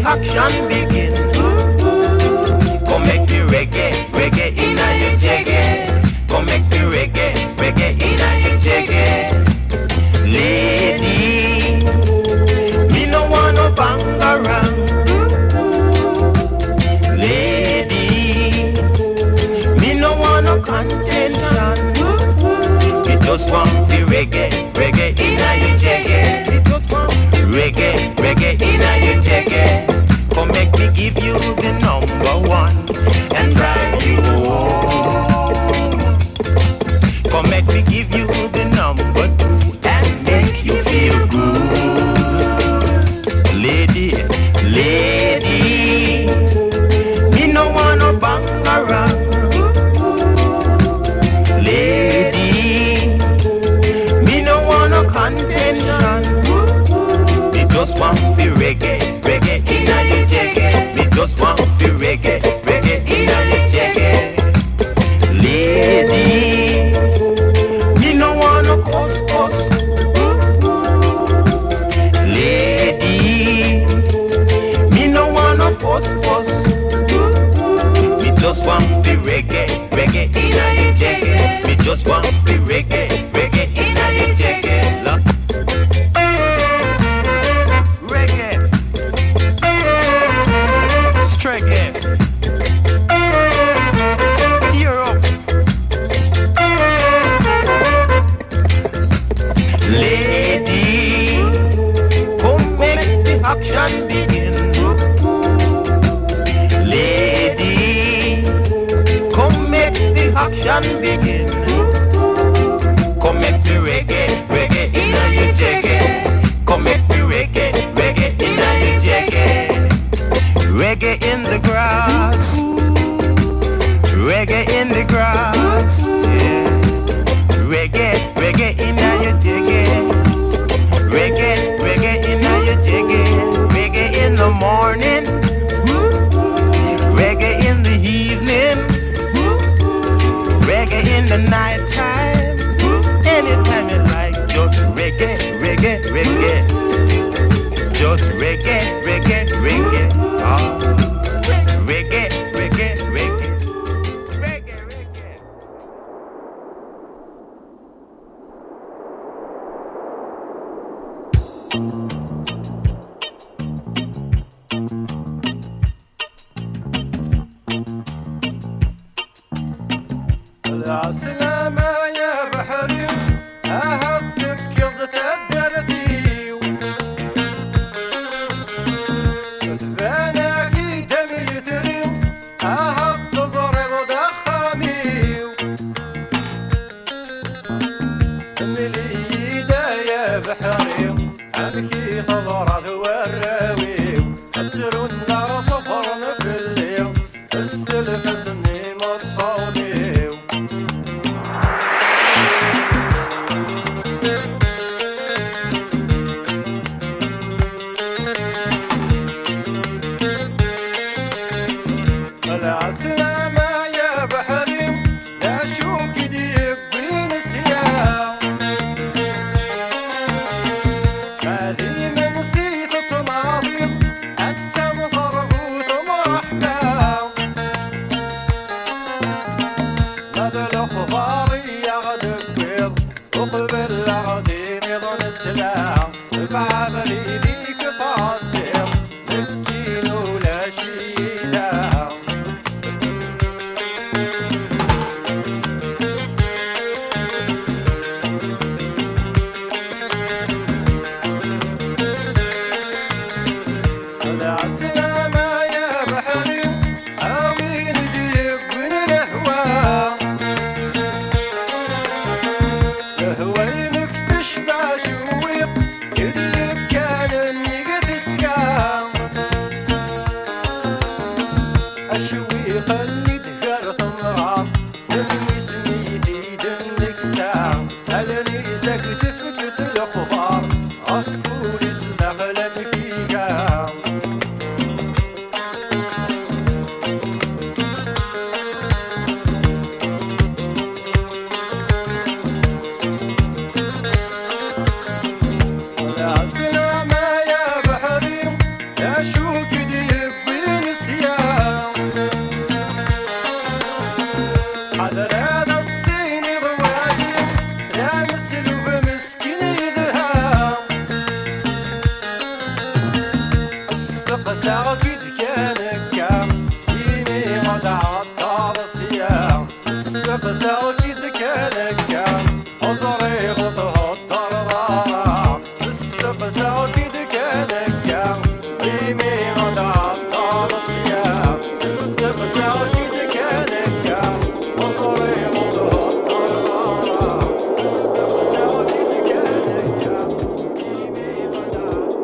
action begin. Come make the reggae, reggae inna your jaggy. Come make the reggae, reggae inna your jaggy. Lady, me no want no bangarang. Lady, me no want no contention. Me just want the reggae, reggae inna your jaggy. Me just want reggae, reggae inna your jaggy. Come make me give you the number one and drive you home. Come make me give you the number two and make you feel good. Lady, lady, me no wanna bang around. Lady, me no wanna contention. Me just want the reggae, reggae inna your jaggy. Me just want the reggae, reggae inna your jaggy. Lady, me no wanna cuss. Lady, me no wanna fuss. Me just want the reggae, reggae inna your jaggy. Me just want the reggae, reggae inna your jaggy. Reggae, tear up. Lady, come make the action begin. Lady, come make the action begin. Come make the reggae, reggae inna your jaggy. Come make the reggae, reggae inna your jaggy. Reggae in the grass, reggae in the grass, yeah. Reggae, reggae in your jiggy, reggae, reggae in your jiggy, reggae in the morning, reggae in the evening, reggae in the night time, anytime you like, just reggae, reggae, reggae, just reggae, reggae, reggae. Reggae, reggae, reggae, reggae, reggae. يا سلامة يا بحري أهدك يغتدرتي ذبانك دمي ثري أهد تزرد دخامي مليدة يا بحري أمكي تضرد والراوي أترون نار صفرنا في الليل السلف زني مصوني العسلامة يا بحري لا شوك ديك بين السياح هذه من نسيت تناضي أتسم فرغوت مرحبا هذا الأخبار يغدك بيض وقبل غدين يظن السلام بعملي ليك تقدر مسكين ولا شي لا العسلامة يا بحري أوين ديك من الهوى الهوينك تشبع شويق يديك كان النيقة تسكام الشويق اللي دهر تمرض دمي سميتي دمك تام هلني سكت فكت الأخبار أكفول اسمع لمكي قام كديب ونسيان حذر هذا السنين غوالي لا مسلوب مسكين يدها استقسى كد كان كام يمي غدا عطار السيام استقسى كد كان كام أزري غطها الضرارة استقسى كد كان كام يمي غدا عطار السيام استقسى كد كان كام أزري غطها الضرارة استقسى كد كان كام يمي غدا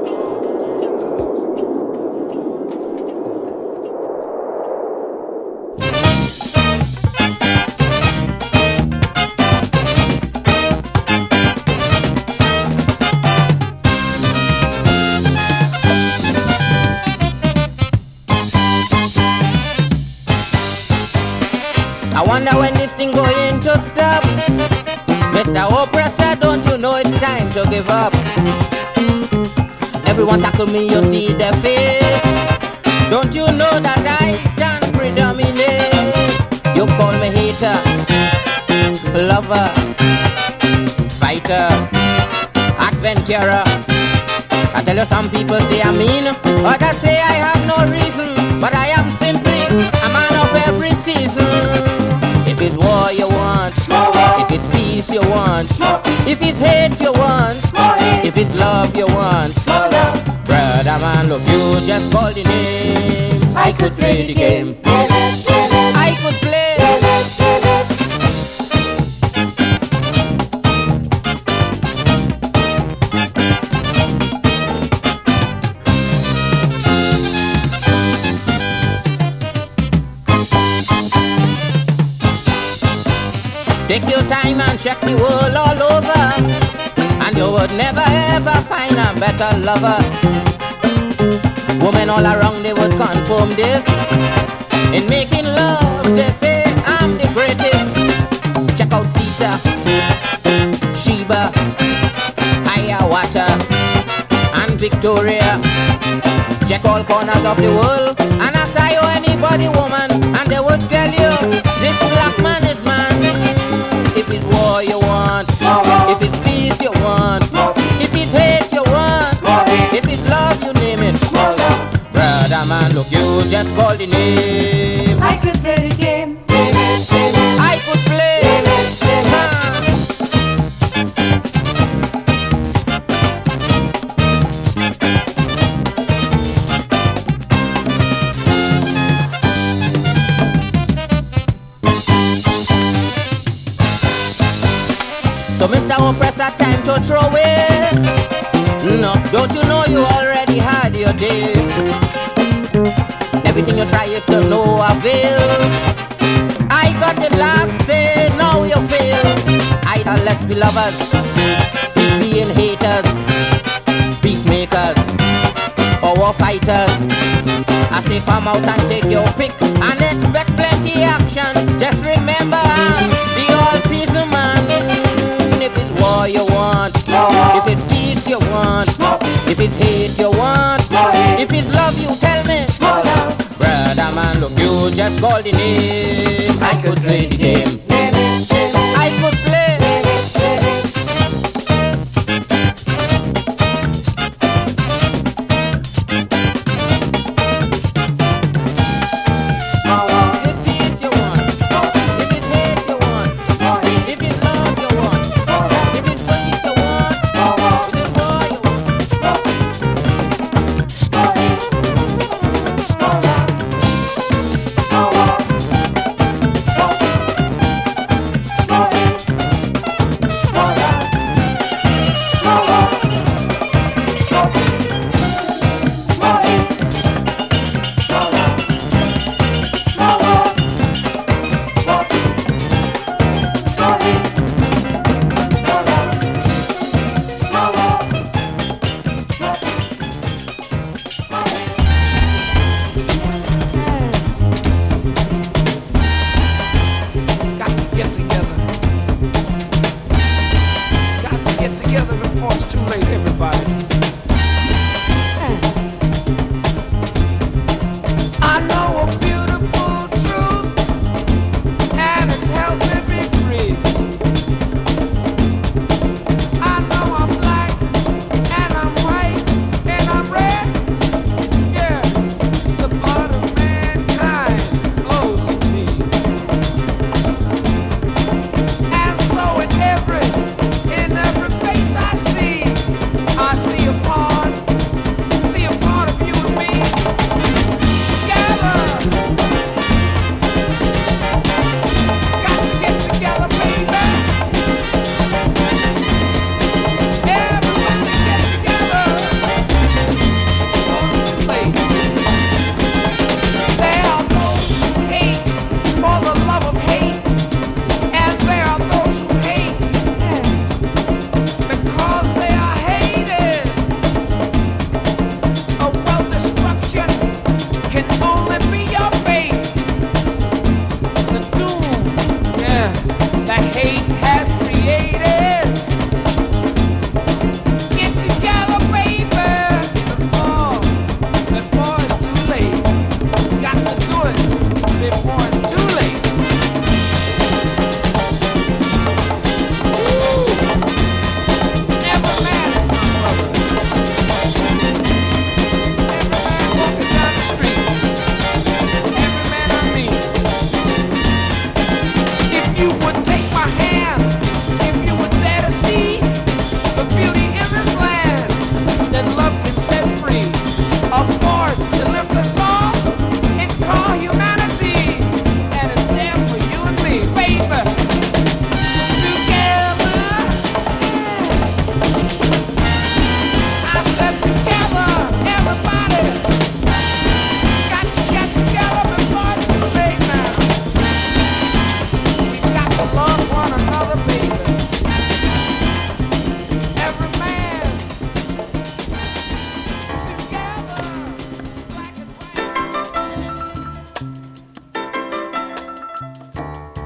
I wonder when this thing going to stop. Mr. Oppressor, don't you know it's time to give up? Everyone tackle me, you see their face. Don't you know that I stand predominate? You call me hater, lover, fighter, adventurer. I tell you, some people say I'm mean, others say I have no reason, but I am simply a man of every season. If it's war you want, if it's peace you want, if it's hate you want, if it's love you want, brother man, look, you just call the name. I could play the game, I could play. Take your time and check the world all over, and you would never ever find a better lover. Women all around, they would confirm this. In making love, they say I'm the greatest. Check out Sita, Sheba, Hiawatha, and Victoria. Check all corners of the world, and ask you anybody woman, and they would tell you this black man is man. If it's war you want, if it's peace you want, if it's hate you want, if it's love you name it. Brother man, look, you just call the name. I could play the game. I could play. So Mr. Oppressor, time to throw away. No, don't you know you already had your day? Everything you try is to no avail. I got the last say, now you fail. Either let's be lovers, being haters, peacemakers, or war fighters. I say come out and take your pick and expect plenty action. Just remember I'm the all-season man. If it's war you want, if it's peace you want, if it's hate you want, if it's love you tell me. Brother man, look, you just call the name. I could play the game, I could play.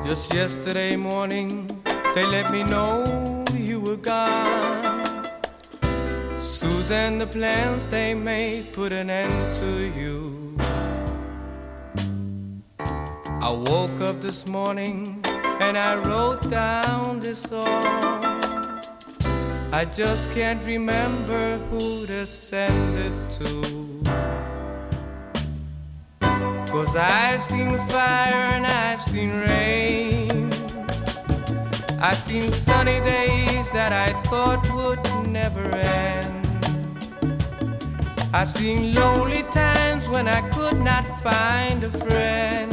Just yesterday morning, they let me know you were gone. Susan, the plans they made put an end to you. I woke up this morning and I wrote down this song. I just can't remember who to send it to. 'Cause I've seen fire and I've seen rain. I've seen sunny days that I thought would never end. I've seen lonely times when I could not find a friend.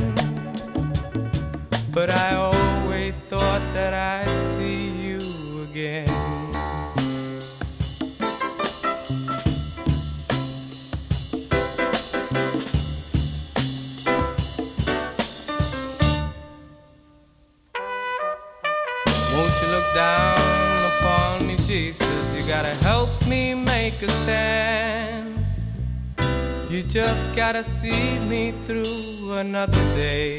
But I always thought that I'd see you again. Won't you look down upon me, Jesus? You gotta help me make a stand. You just gotta see me through another day.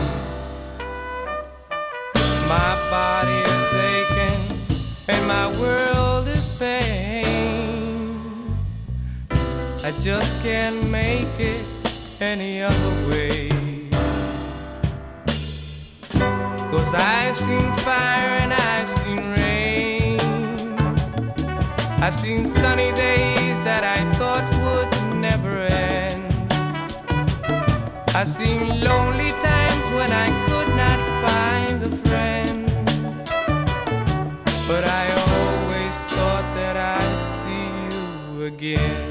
My body is aching and my world is pain. I just can't make it any other way. 'Cause I've seen fire and I've seen rain. I've seen sunny days that I thought would never end. I've seen lonely times when I could not find a friend. But I always thought that I'd see you again.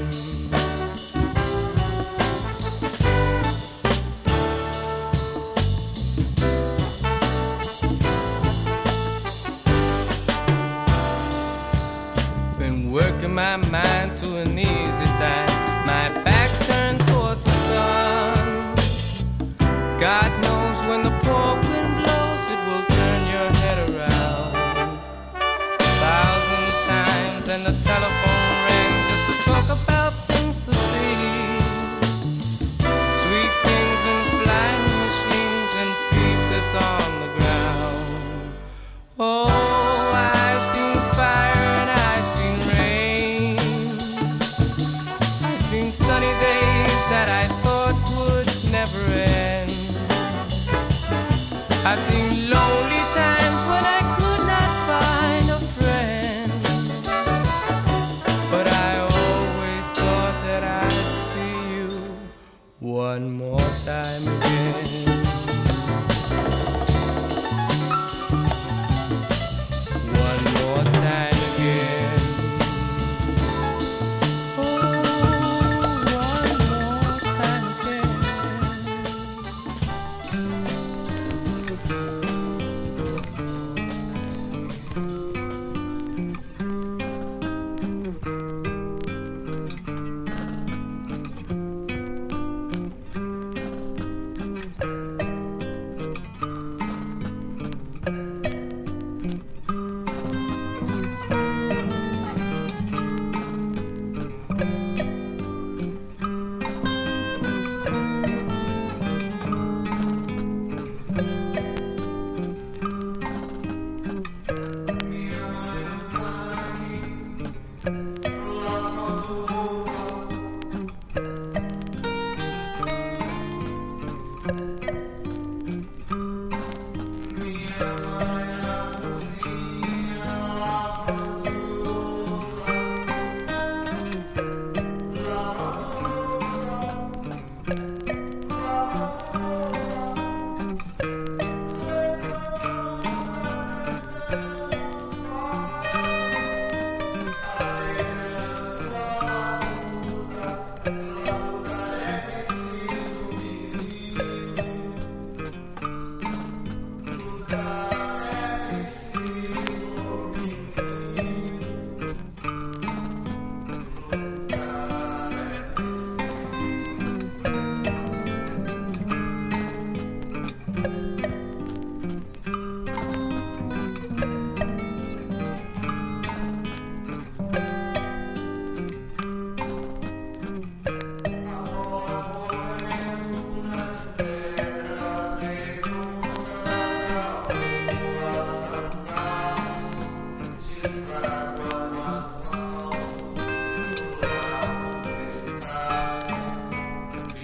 Been working my mind to an easy time, my back turned towards the sun. God knows when the poor wind blows, it will turn your head around. 1,000 times and the telephone rang just to talk about things to see. Sweet things and flying machines and pieces on the ground. Oh, I've seen fire and I've seen rain. I've seen sunny days that I thought would never end. I've seen lonely times when I could not find a friend. But I always thought that I'd see you one more time again. One more time again. Oh, one more time again.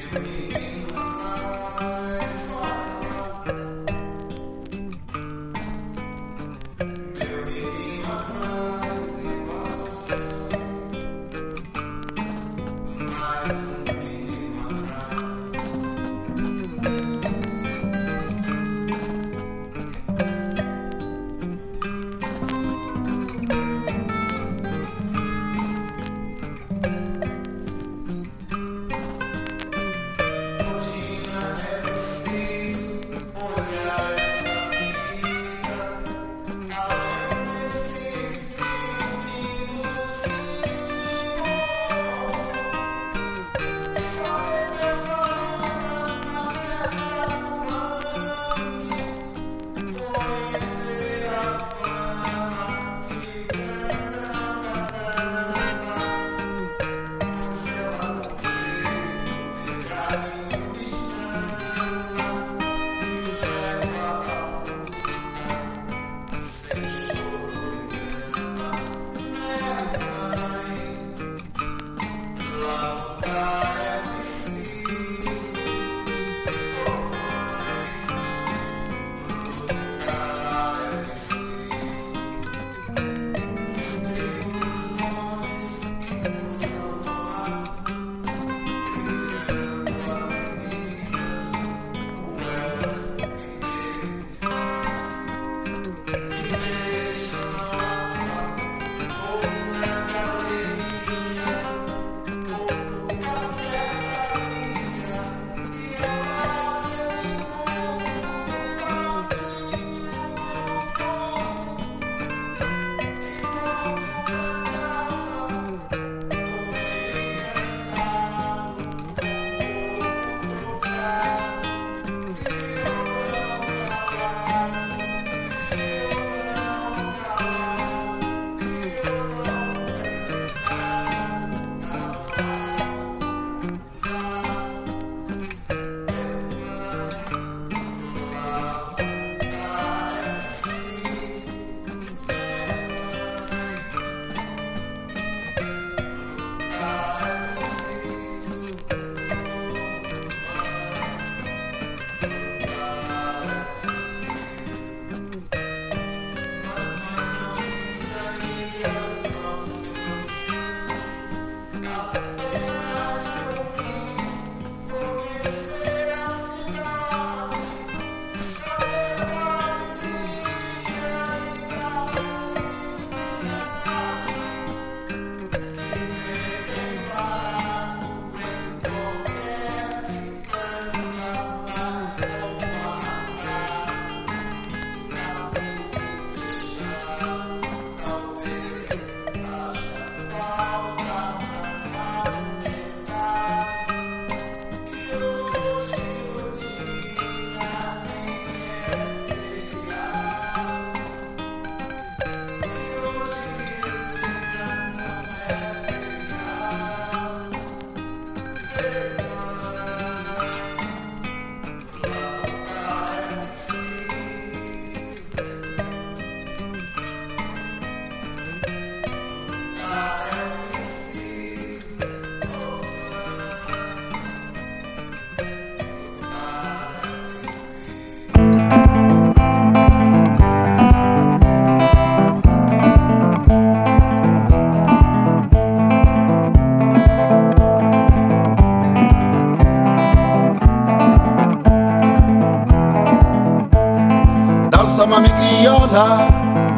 Mami criolla,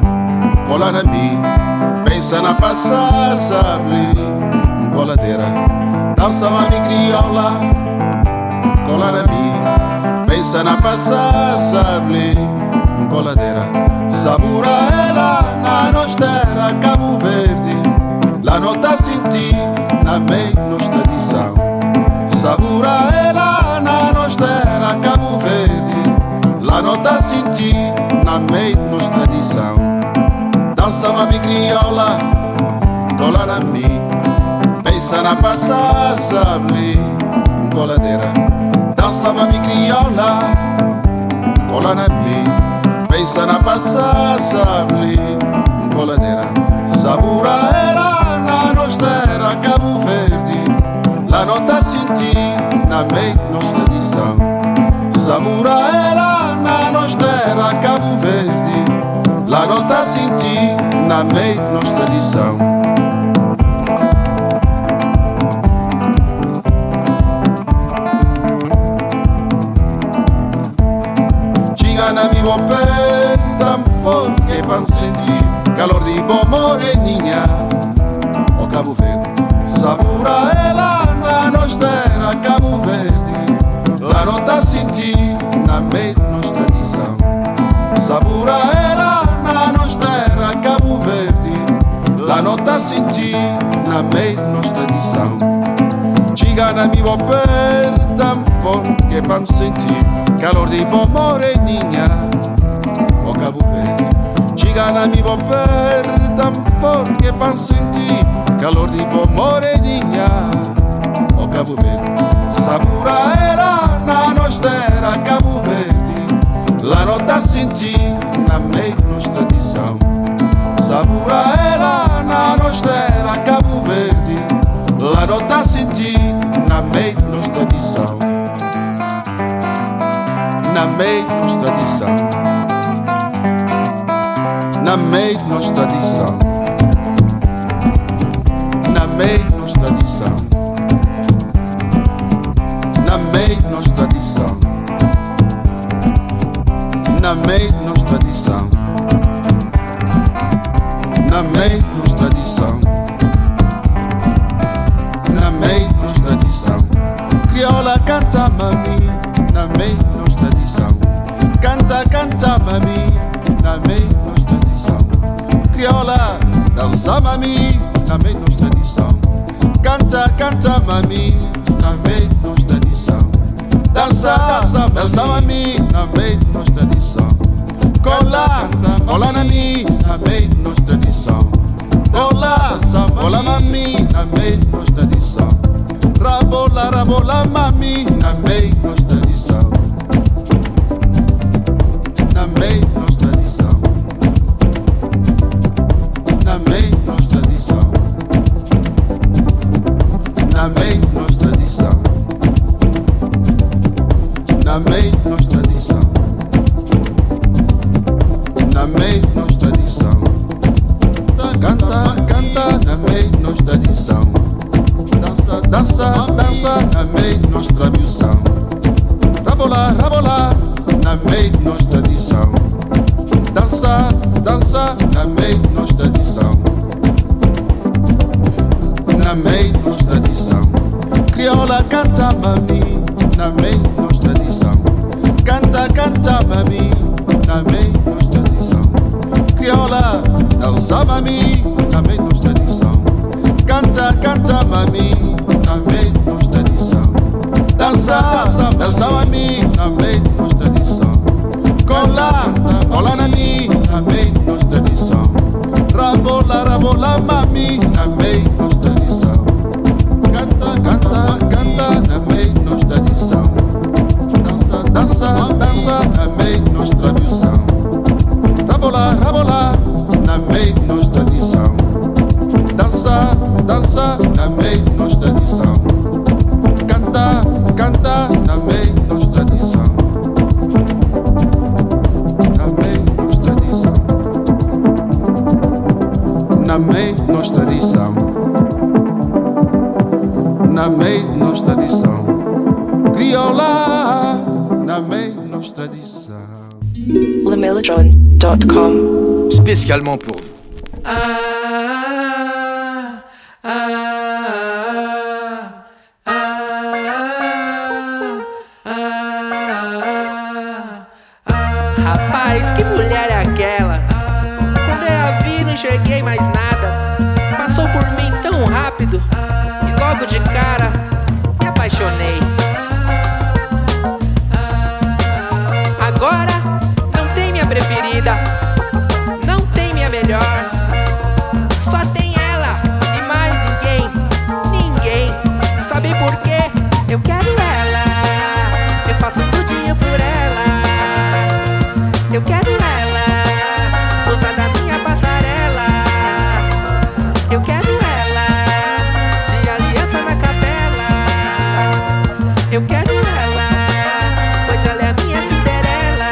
cola na mi, pensa na passar, sabe, coladeira. Dança mami criolla, cola na mi, pensa na passar, sabe, coladeira. Sabura ela na nostra Cabo Verde, la nota senti na meio nos tradição. Sabura ela na nostra Cabo Verde, la nota senti na meio nos tradição. Dança mami criolla, cola na mi, pensa na passar, sabe, coladeira. Dança mami criolla, cola na mi, pensa na passar, sabe, coladeira. Sabura era na nostra Cabo Verde, la nota senti na na meio de nossa tradição. Sabura ela na nossa terra Cabo Verde, lá não tá sentir na meio de nossa tradição. Chega na minha pé, tão forte que pra sentir calor de boa moreninha, o Cabo Verde. Sabura ela na nossa terra Cabo Verde, lá não tá sentir na meio de nossa tradição. Sabura ela na nossa terra Cabo Verde, lá não tá sentir na meio de nossa tradição. Chega na minha pé, tão forte que pra sentir calor de boa moreninha, o Cabo Verde. Chega na minha pé, tão forte que pra sentir calor de boa moreninha, o Cabo Verde. Sabura ela na nossa terra Cabo Verde, lá não tá sentir na meio de nossa tradição. Sabura ela na nossa terra Cabo Verde, lá não tá sentir na meio de nossa tradição. Na meio de nossa tradição, na meio de nossa tradição, na meio de nossa tradição, na meio de nossa tradição, na meio de nossa tradição, na meio de nossa tradição, na meio de nossa tradição. Crioula canta mami, na meio de nossa tradição. Canta, canta mami, na meio de nossa tradição. Crioula dança mami, na meio de nossa tradição. Canta, canta mami, na meio de nossa tradição. Dança, dança, dança mami, na meio de nossa tradição. Cola, cola mami, na meio de nossa tradição. Cola, cola mami, na meio de nossa tradição. Rabola, rabola mami, na meio de nossa tradição. Na meio de nossa tradição. Na meio de nossa tradição. Na meio de nossa tradição. Na meio de nossa tradição. Na meio de nossa tradição. Canta, canta, na meio de nossa tradição. Dança, dança, dança, na meio de nossa tradição. Rabola, rabola, na meio de nossa tradição. Dança, dança, na meio de nossa tradição. Na meio de nossa tradição. Crioula canta mami, na meio de nossa tradição. Canta, canta mami, na meio de nossa tradição. Crioula dança mami, na meio de nossa tradição. Canta, canta mami, na meio de nossa tradição. Dança, dança, dança mami, na meio de nossa tradição. Cola, cola mami, na meio de nossa tradição. Rabola, rabola mami, na meio de nossa tradição. Canta, canta, canta, na meio de nossa tradição. Dança, dança, dança, na meio de nossa tradição. Rabola, rabola, na meio de nossa tradição. Dança, dança, na meio de nossa tradição. Canta, canta, na meio de nossa tradição. Na meio de nossa tradição. Na meio de nossa tradição. Na meio de nossa tradição. Crioula, na meio de nossa tradição. LeMellotron.com. Spécialement pour vous. Rapaz, que mulher é aquela? Quando eu a vi, não enxerguei mais nada. Passou por mim tão rápido e logo de cara me apaixonei. Agora não tem minha preferida, não tem minha melhor. Só tem ela e mais ninguém, ninguém. Sabe por quê? Eu quero ela, eu faço tudinho por ela. Eu quero ela, usar da minha passarela. Eu quero ela, de aliança na capela. quero ela, pois ela é a minha Cinderela.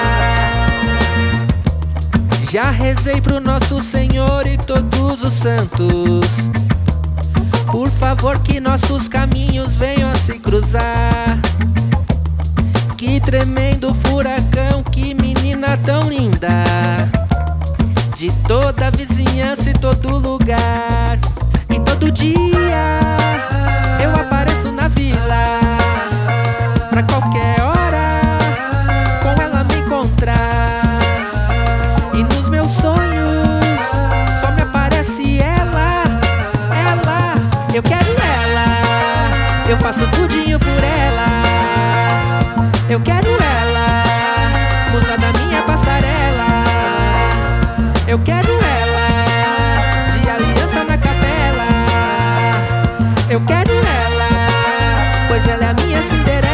Já rezei pro nosso Senhor e todos os santos, por favor que nossos caminhos venham a se cruzar. Que tremendo furacão, que menina tão linda, de toda a vizinhança e todo lugar. E todo dia eu apareço na vila, pra qualquer hora com ela me encontrar. E nos meus sonhos só me aparece ela, ela. Eu quero ela, eu faço tudinho por ela. Eu quero ela, musa da minha passarela. Eu quero ela, de aliança na capela. Eu quero ela, pois ela é a minha Cinderela.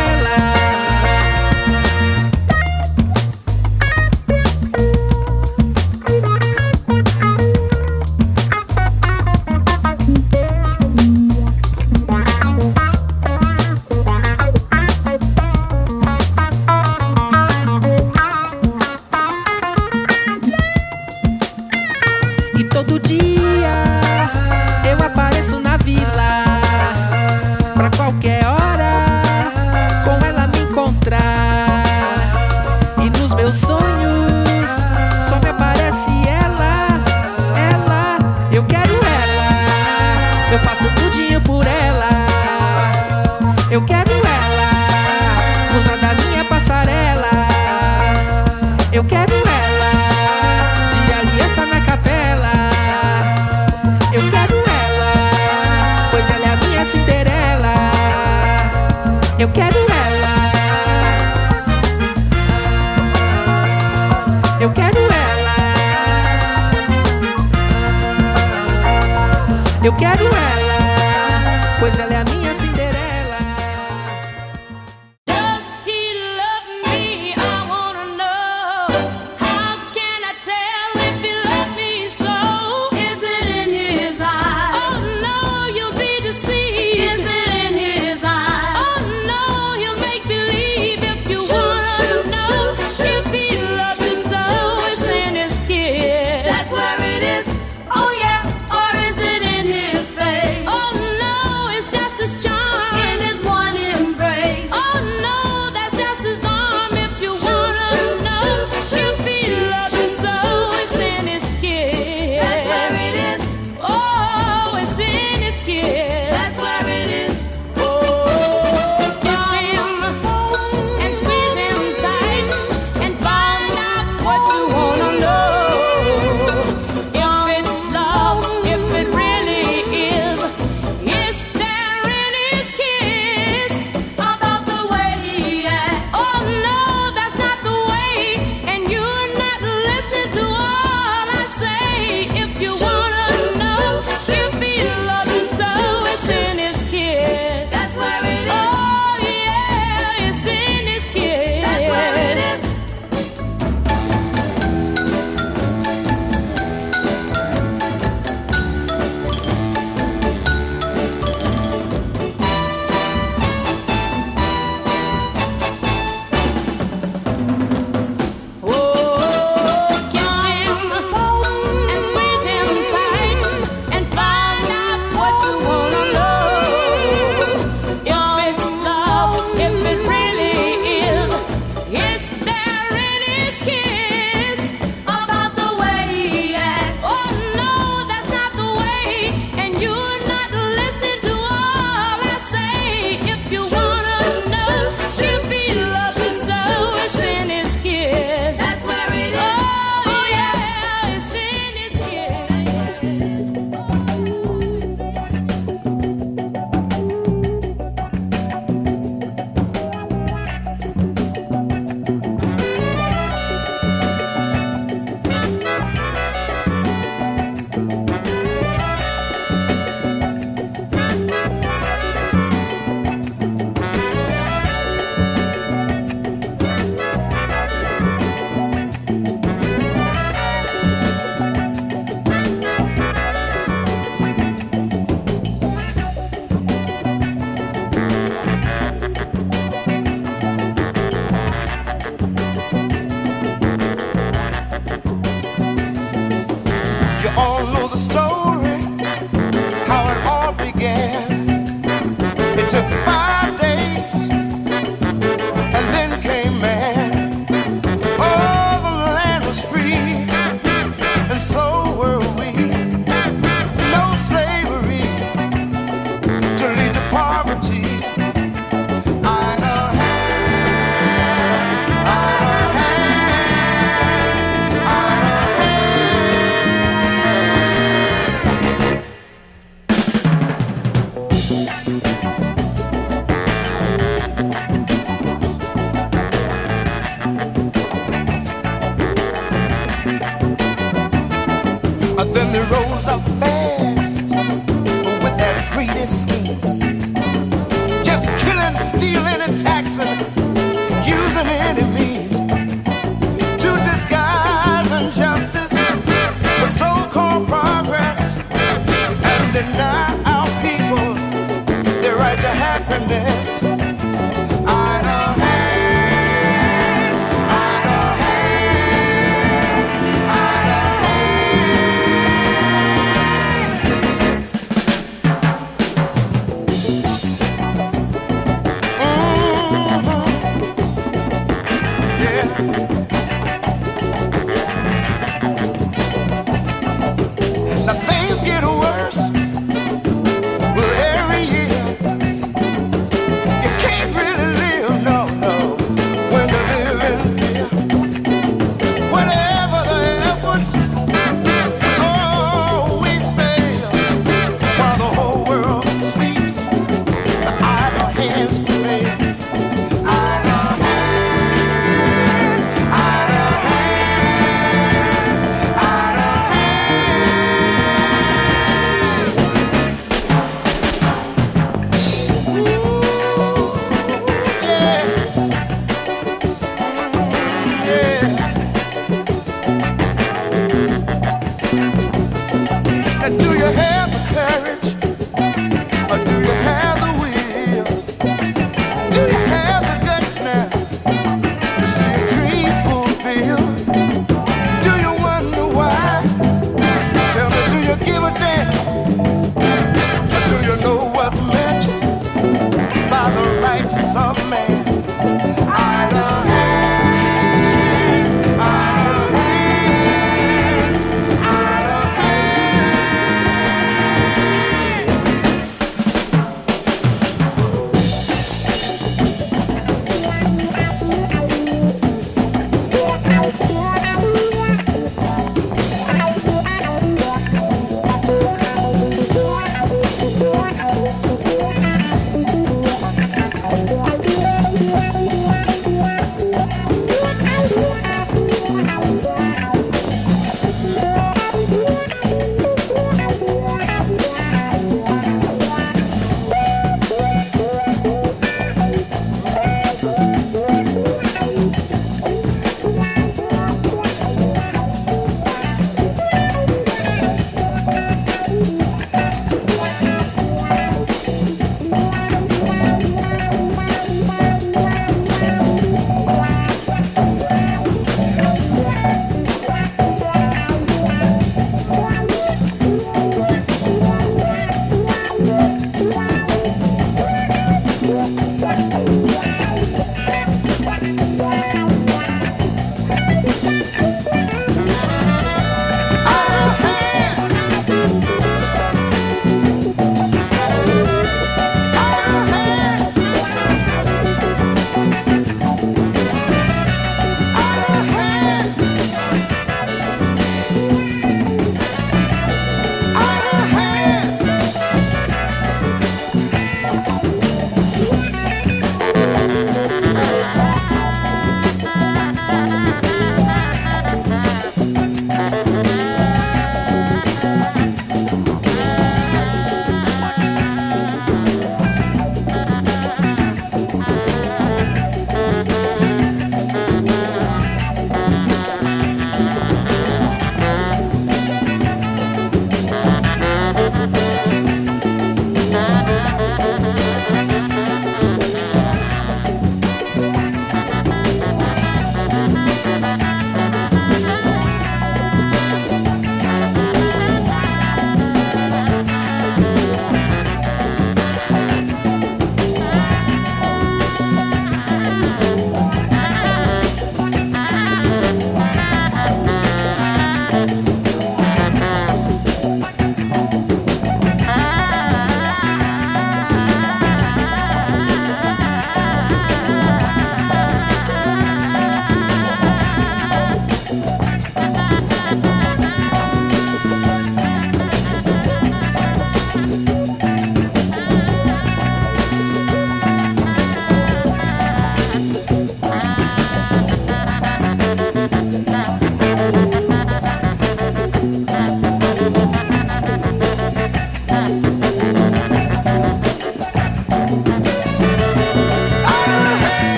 E todo dia eu apareço na vila, pra qualquer hora com ela me encontrar. E nos meus sonhos só me aparece ela, ela. Eu quero ela, eu faço tudinho por ela. Eu quero ela, musa da minha passarela. Eu quero ela, de aliança na capela. Eu quero ela, pois ela é a minha Cinderela. Eu quero ela, eu quero ela, eu quero ela, pois ela é a minha Cinderela. Does he love me? I wanna know. How can I tell if he loves me so? Is it in his eyes? Oh no, you'll be deceived. Is it in his eyes? Oh no, he'll make believe. If you wanna know if he loves you so, it's in his kiss. That's where it is. Oh yeah, or is it in his face? attacks and using any means to disguise injustice for so-called progress and deny our people their right to happiness. Idle hands, idle hands, idle hands.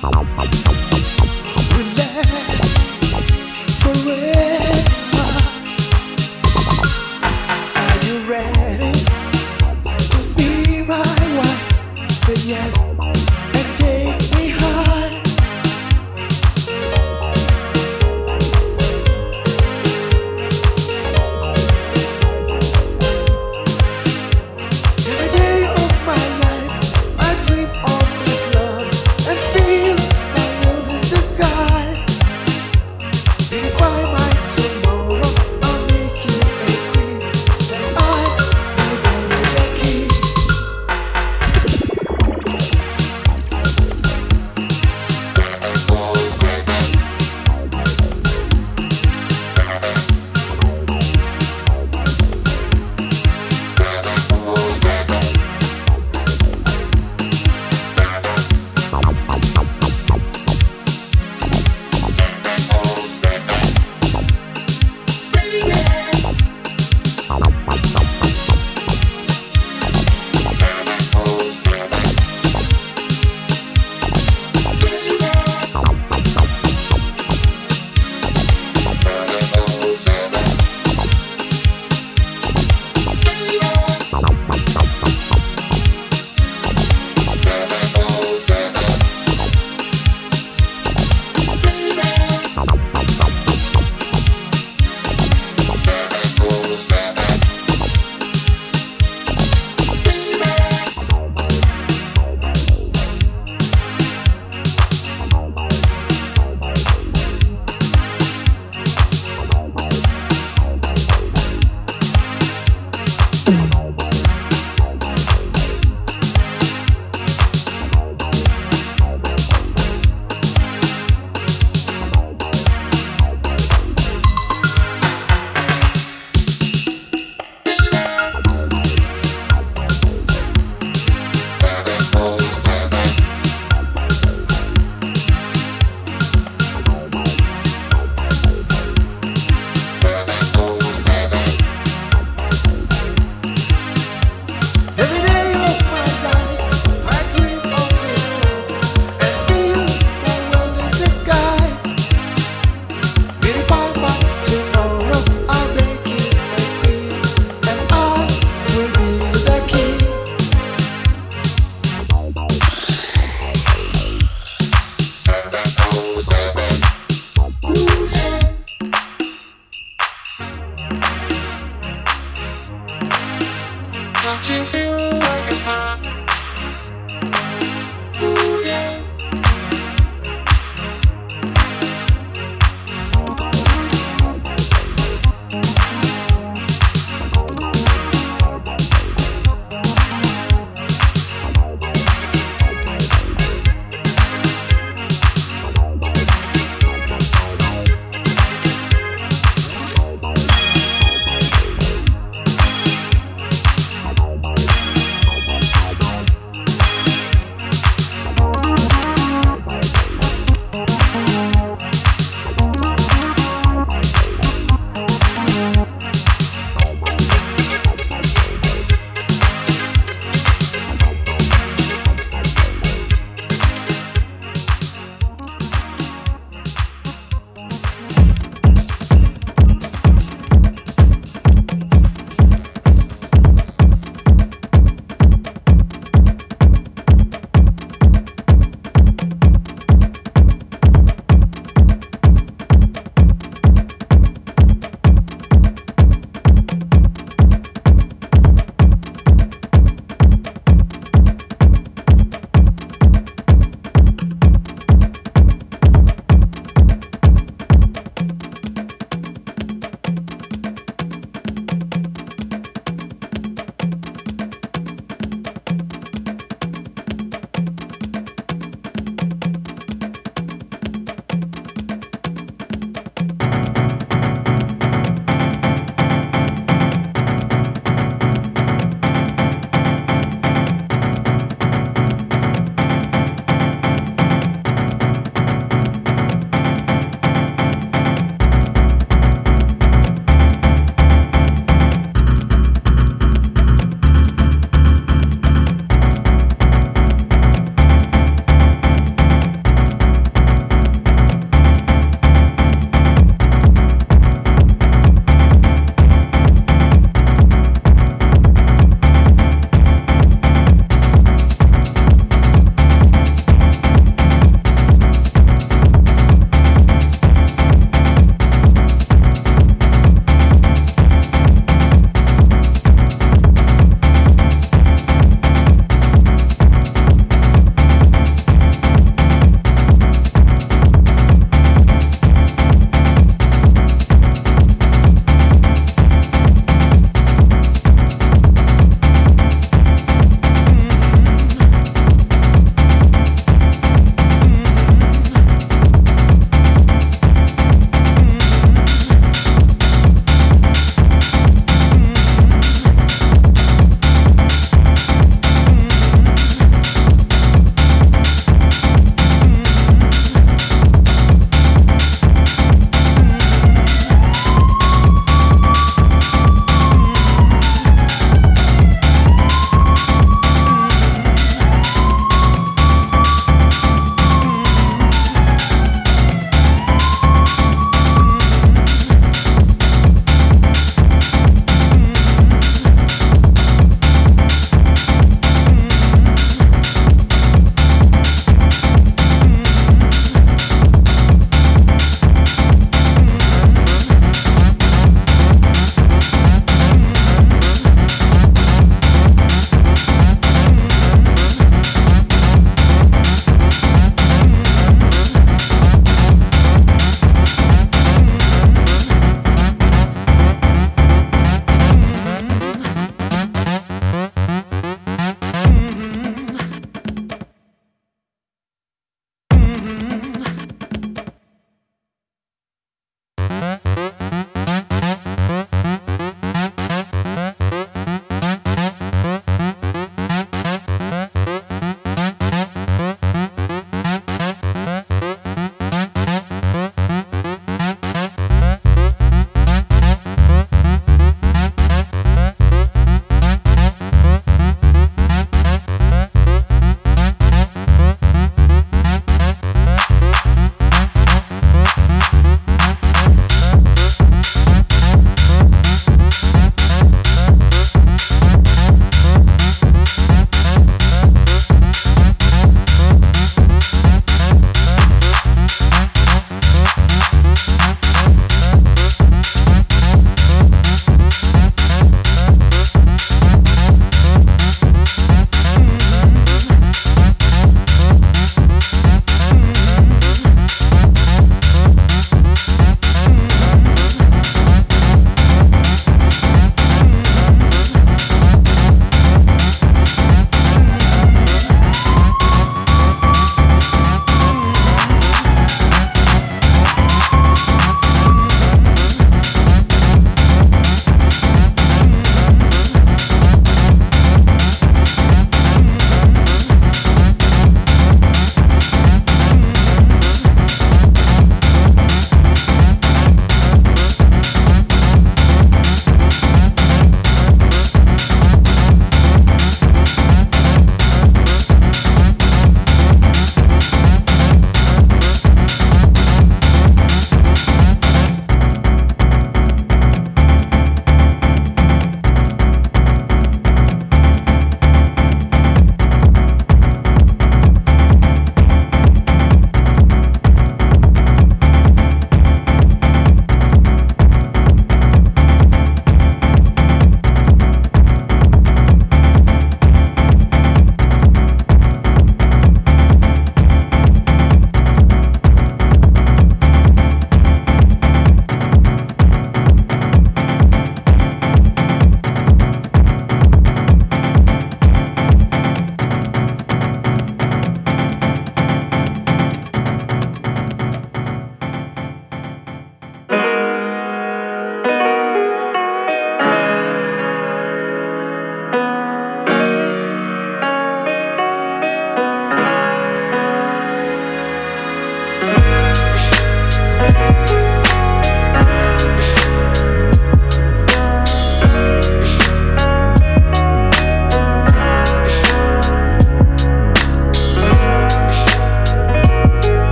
will last forever. Are you ready to be my wife? Say yes.